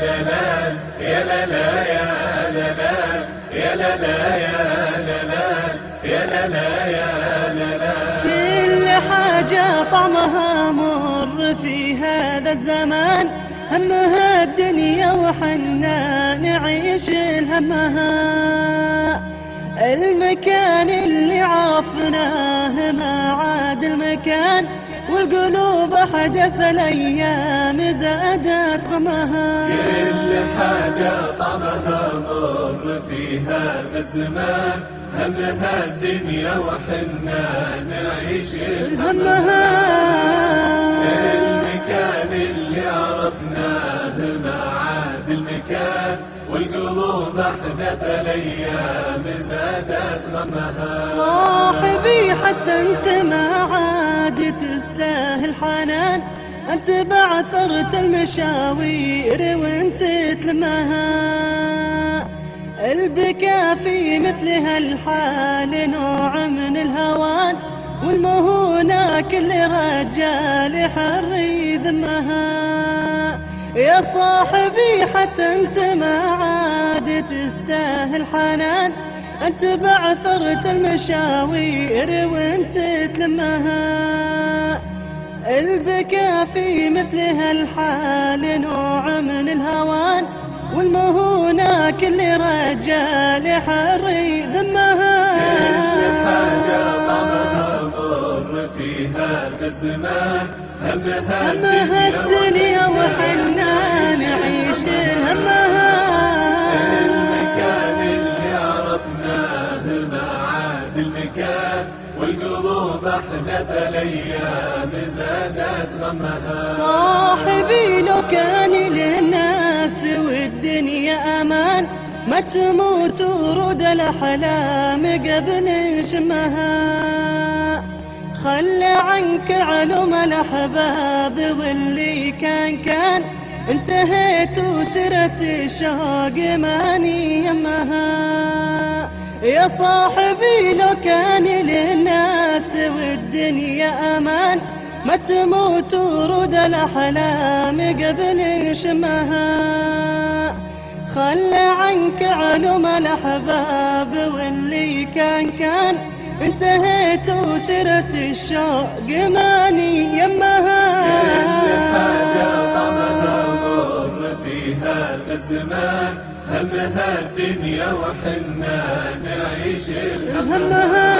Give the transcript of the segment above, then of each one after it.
لا لا يا لا لا يا لا لا يا لا لا يا لا لا يا لا لا يا لا لا. كل حاجة طعمها مر في هذا الزمان، همها الدنيا وحنا نعيش همها. المكان اللي عرفناه ما عاد المكان، والقلوب حدث الأيام زادت غمها. كل حاجة طعمها مر في هذا الزمان، همها الدنيا وحنا نعيش همها. المكان اللي عرفناه ما عاد المكان، والقلوب أحدث الأيام زادت غمها. صاحبي حتى انت ما عاد تستاهل حنان، انت بعثرت المشاوير وانت تلمها. البكاء في مثل هالحال نوع من الهوان، والمهونة كل رجال حر يذمها. يا صاحبي حتى انت ما عاد تستاهل حنان، انت بعثرت المشاوير وانت تلمها. البكاء في مثل هالحال نوع من الهوان، والمهونة كل رجال حر يذمها. كل حاجة طعمها مر في هذا الزمان، همها الدنيا وحنا نعيش همها. المكان اللي عرفناه ما عاد المكان، والقلوب أحدث الأيام زادت غمها. صاحبي لو كان للناس والدنيا أمان، ما تموت ورود الأحلام قبل جمها. خل عنك علوم الأحباب واللي كان، انتهيت وسرت الشوق ماني يمها. يا صاحبي لو كان للناس والدنيا أمان، ما تموت ورود الأحلام قبل شمها. خل عنك علوم الأحباب واللي كان، انتهيت وسرت الشوق ماني يمها. كل حاجة طعمها مر في هذا الزمان، همها الدنيا وحنا نعيش همها.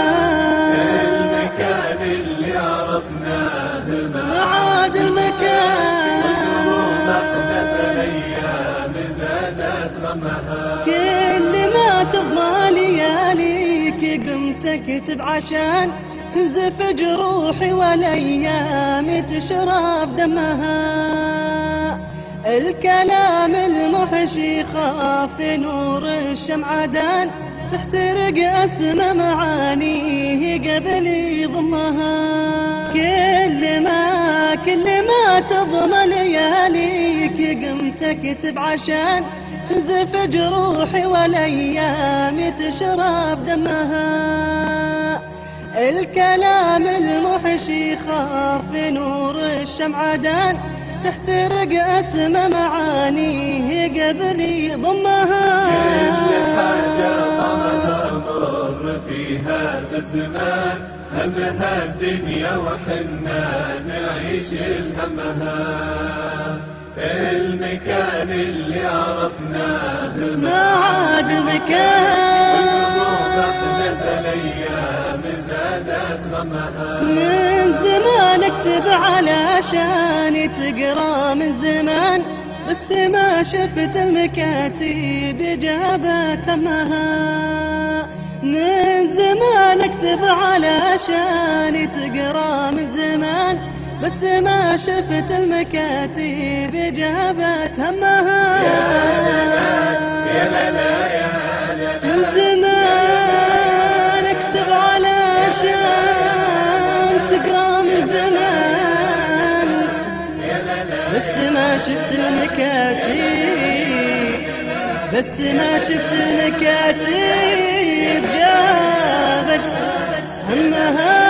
المكان اللي عرفناه ما عاد المكان، والقلوب أحدث الأيام زادت غمها. كل ما تضمى لياليك قمت اكتب عشان تنزف جروحي والايام تشرب دمها. الكلام المحشي خاف نور الشمعدان، تحترق أسمى معانيه قبل يضمها. كل ما تضمى لياليك قمت اكتب عشان تنزف جروحي والايام تشرب دمها. الكلام المحشي خاف نور الشمعدان، تحترق أسمى معانيه قبل يضمها. كل حاجة طعمها مر في هذا الزمان، همها الدنيا وحنا نعيش همها. المكان اللي عرفناه ما عاد مكان، والقلوب أحدث الأيام زادت غمها. من زمان اكتب علشان تقرا من زمان، بس ما شفت المكاتب جابت همها. من زمان اكتب علشان تقرا من زمان، بس ما شفت المكاتب جابت همها. يا لا لا يا لا لا من زمان اكتب علشان تقرا من زمان، بس ما شفت المكاتب، بس ما شفت المكاتب جابت همها.